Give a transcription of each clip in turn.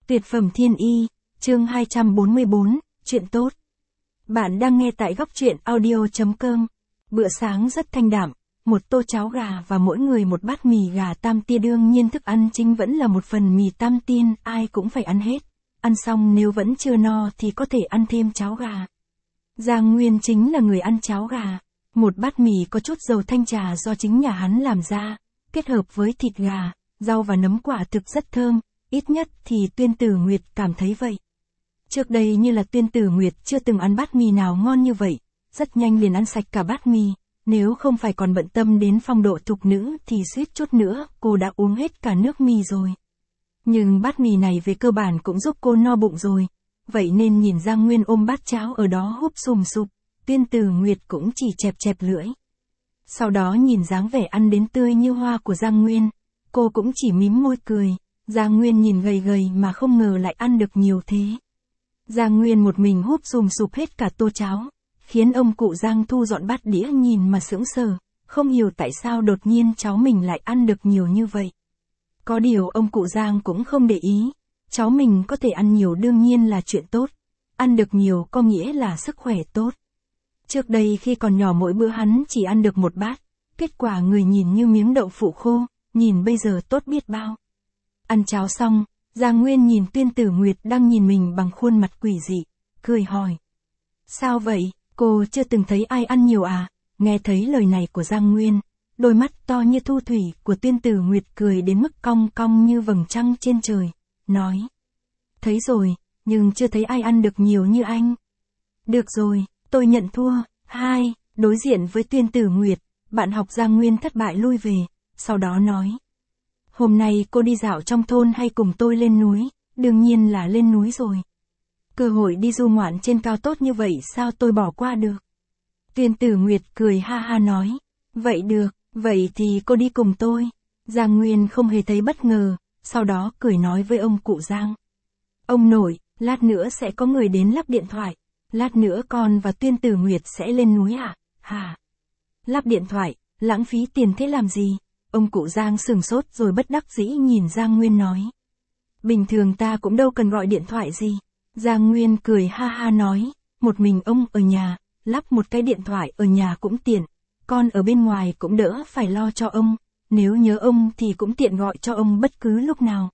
Tuyệt phẩm thiên y, chương 244, chuyện tốt. Bạn đang nghe tại góc truyện audio.com. Bữa sáng rất thanh đạm, một tô cháo gà và mỗi người một bát mì gà tam tia, đương nhiên thức ăn chính vẫn là một phần mì tam tiên, ai cũng phải ăn hết. Ăn xong nếu vẫn chưa no thì có thể ăn thêm cháo gà. Giang Nguyên chính là người ăn cháo gà. Một bát mì có chút dầu thanh trà do chính nhà hắn làm ra, kết hợp với thịt gà, rau và nấm quả thực rất thơm. Ít nhất thì Tuyên Tử Nguyệt cảm thấy vậy. Trước đây như là Tuyên Tử Nguyệt chưa từng ăn bát mì nào ngon như vậy, rất nhanh liền ăn sạch cả bát mì, nếu không phải còn bận tâm đến phong độ thục nữ thì suýt chút nữa cô đã uống hết cả nước mì rồi. Nhưng bát mì này về cơ bản cũng giúp cô no bụng rồi, vậy nên nhìn Giang Nguyên ôm bát cháo ở đó húp sùm sụp, Tuyên Tử Nguyệt cũng chỉ chẹp chẹp lưỡi. Sau đó nhìn dáng vẻ ăn đến tươi như hoa của Giang Nguyên, cô cũng chỉ mím môi cười. Giang Nguyên nhìn gầy gầy mà không ngờ lại ăn được nhiều thế. Giang Nguyên một mình húp sùm sụp hết cả tô cháo, khiến ông cụ Giang thu dọn bát đĩa nhìn mà sững sờ, không hiểu tại sao đột nhiên cháu mình lại ăn được nhiều như vậy. Có điều ông cụ Giang cũng không để ý, cháu mình có thể ăn nhiều đương nhiên là chuyện tốt, ăn được nhiều có nghĩa là sức khỏe tốt. Trước đây khi còn nhỏ mỗi bữa hắn chỉ ăn được một bát, kết quả người nhìn như miếng đậu phụ khô, nhìn bây giờ tốt biết bao. Ăn cháo xong, Giang Nguyên nhìn Tuyên Tử Nguyệt đang nhìn mình bằng khuôn mặt quỷ dị, cười hỏi. Sao vậy, cô chưa từng thấy ai ăn nhiều à? Nghe thấy lời này của Giang Nguyên, đôi mắt to như thu thủy của Tuyên Tử Nguyệt cười đến mức cong cong như vầng trăng trên trời, nói. Thấy rồi, nhưng chưa thấy ai ăn được nhiều như anh. Được rồi, tôi nhận thua. Đối diện với Tuyên Tử Nguyệt, bạn học Giang Nguyên thất bại lui về, sau đó nói. Hôm nay cô đi dạo trong thôn hay cùng tôi lên núi? Đương nhiên là lên núi rồi. Cơ hội đi du ngoạn trên cao tốt như vậy sao tôi bỏ qua được? Tuyên Tử Nguyệt cười ha ha nói. Vậy được, vậy thì cô đi cùng tôi. Giang Nguyên không hề thấy bất ngờ, sau đó cười nói với ông cụ Giang. Ông nội, lát nữa sẽ có người đến lắp điện thoại. Lát nữa con và Tuyên Tử Nguyệt sẽ lên núi à? Hả? Lắp điện thoại, lãng phí tiền thế làm gì? Ông cụ Giang sừng sốt rồi bất đắc dĩ nhìn Giang Nguyên nói. Bình thường ta cũng đâu cần gọi điện thoại gì. Giang Nguyên cười ha ha nói, một mình ông ở nhà, lắp một cái điện thoại ở nhà cũng tiện, con ở bên ngoài cũng đỡ phải lo cho ông, nếu nhớ ông thì cũng tiện gọi cho ông bất cứ lúc nào.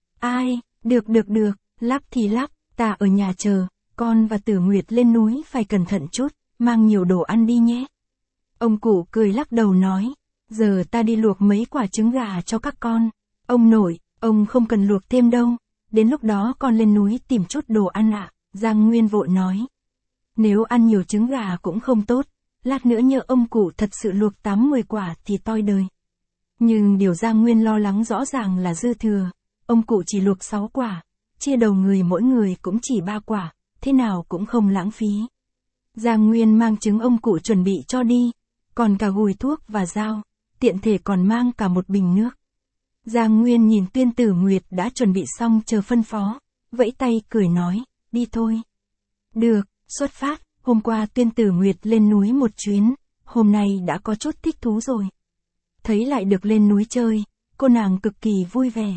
Ai, được, lắp thì lắp, ta ở nhà chờ, con và Tử Nguyệt lên núi phải cẩn thận chút, mang nhiều đồ ăn đi nhé. Ông cụ cười lắc đầu nói. Giờ ta đi luộc mấy quả trứng gà cho các con. Ông nội, ông không cần luộc thêm đâu. Đến lúc đó con lên núi tìm chút đồ ăn ạ. Giang Nguyên vội nói. Nếu ăn nhiều trứng gà cũng không tốt. Lát nữa nhờ ông cụ thật sự luộc 8-10 quả thì toi đời. Nhưng điều Giang Nguyên lo lắng rõ ràng là dư thừa. Ông cụ chỉ luộc 6 quả. Chia đầu người mỗi người cũng chỉ 3 quả. Thế nào cũng không lãng phí. Giang Nguyên mang trứng ông cụ chuẩn bị cho đi. Còn cả gùi thuốc và dao. Tiện thể còn mang cả một bình nước. Giang Nguyên nhìn Tuyên Tử Nguyệt đã chuẩn bị xong chờ phân phó, vẫy tay cười nói, đi thôi. Được, xuất phát, hôm qua Tuyên Tử Nguyệt lên núi một chuyến, hôm nay đã có chút thích thú rồi. Thấy lại được lên núi chơi, cô nàng cực kỳ vui vẻ.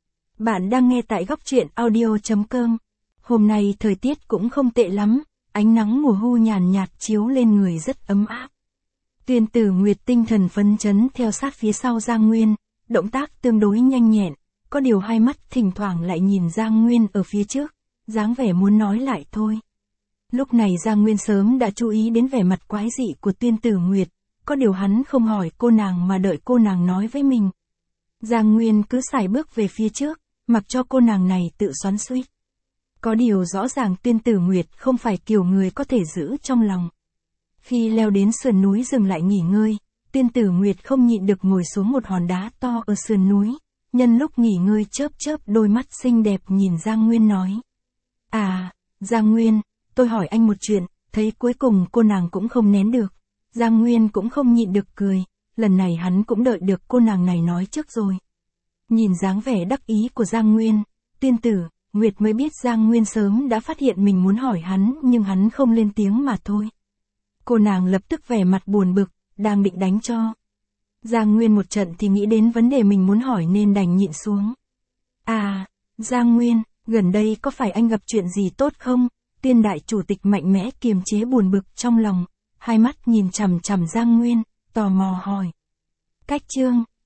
Bạn đang nghe tại góc truyện audio.com. Hôm nay thời tiết cũng không tệ lắm, ánh nắng mùa thu nhàn nhạt chiếu lên người rất ấm áp. Tuyên Tử Nguyệt tinh thần phấn chấn theo sát phía sau Giang Nguyên, động tác tương đối nhanh nhẹn, có điều hai mắt thỉnh thoảng lại nhìn Giang Nguyên ở phía trước, dáng vẻ muốn nói lại thôi. Lúc này Giang Nguyên sớm đã chú ý đến vẻ mặt quái dị của Tuyên Tử Nguyệt, có điều hắn không hỏi cô nàng mà đợi cô nàng nói với mình. Giang Nguyên cứ sải bước về phía trước, mặc cho cô nàng này tự xoắn xuýt. Có điều rõ ràng Tuyên Tử Nguyệt không phải kiểu người có thể giữ trong lòng. Khi leo đến sườn núi dừng lại nghỉ ngơi, Tuyên Tử Nguyệt không nhịn được ngồi xuống một hòn đá to ở sườn núi, nhân lúc nghỉ ngơi chớp đôi mắt xinh đẹp nhìn Giang Nguyên nói. À, Giang Nguyên, tôi hỏi anh một chuyện, thấy cuối cùng cô nàng cũng không nén được. Giang Nguyên cũng không nhịn được cười, lần này hắn cũng đợi được cô nàng này nói trước rồi. Nhìn dáng vẻ đắc ý của Giang Nguyên, Tuyên Tử Nguyệt mới biết Giang Nguyên sớm đã phát hiện mình muốn hỏi hắn nhưng hắn không lên tiếng mà thôi. Cô nàng lập tức vẻ mặt buồn bực, đang định đánh cho. Giang Nguyên một trận thì nghĩ đến vấn đề mình muốn hỏi nên đành nhịn xuống. À, Giang Nguyên, Gần đây có phải anh gặp chuyện gì tốt không? Tiên đại chủ tịch mạnh mẽ kiềm chế buồn bực trong lòng, hai mắt nhìn chằm chằm Giang Nguyên, tò mò hỏi. Cách chương